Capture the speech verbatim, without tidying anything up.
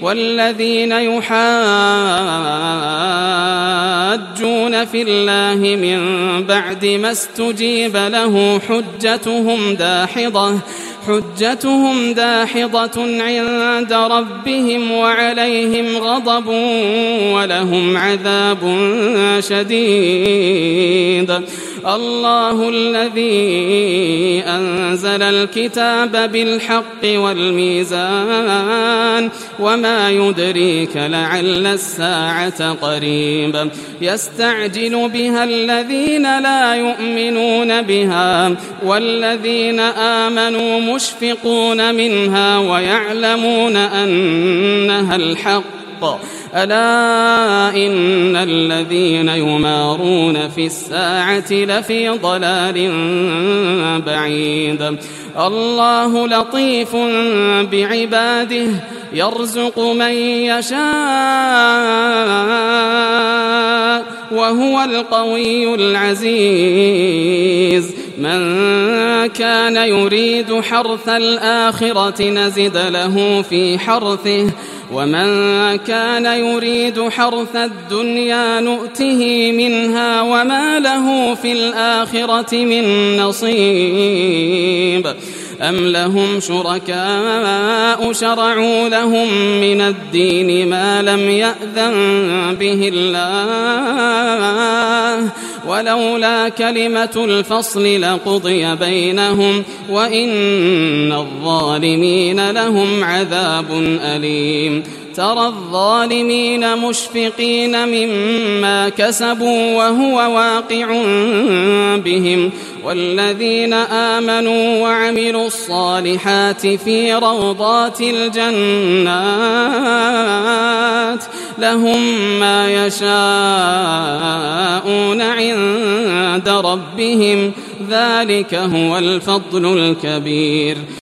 والذين يحاجون في الله من بعد ما استجيب له حجتهم داحضة حجتهم داحضة عند ربهم وعليهم غضب ولهم عذاب شديد. الله الذي أنزل الكتاب بالحق والميزان وما يدريك لعل الساعة قريب يستعجل بها الذين لا يؤمنون بها والذين آمنوا مشفقون منها ويعلمون أنها الحق ألا إن الذين يمارون في الساعة لفي ضلال بعيد. الله لطيف بعباده يرزق من يشاء وهو القوي العزيز. من كان يريد حرث الآخرة نزد له في حرثه ومن كان يريد حرث الدنيا نؤته منها وما له في الآخرة من نصيب. أم لهم شركاء شرعوا لهم من الدين ما لم يأذن به الله ولولا كلمة الفصل لقضي بينهم وإن الظالمين لهم عذاب أليم. ترى الظالمين مشفقين مما كسبوا وهو واقع بهم والذين آمنوا وعملوا الصالحات في روضات الجنات لهم ما يشاءون عند ربهم ذلك هو الفضل الكبير.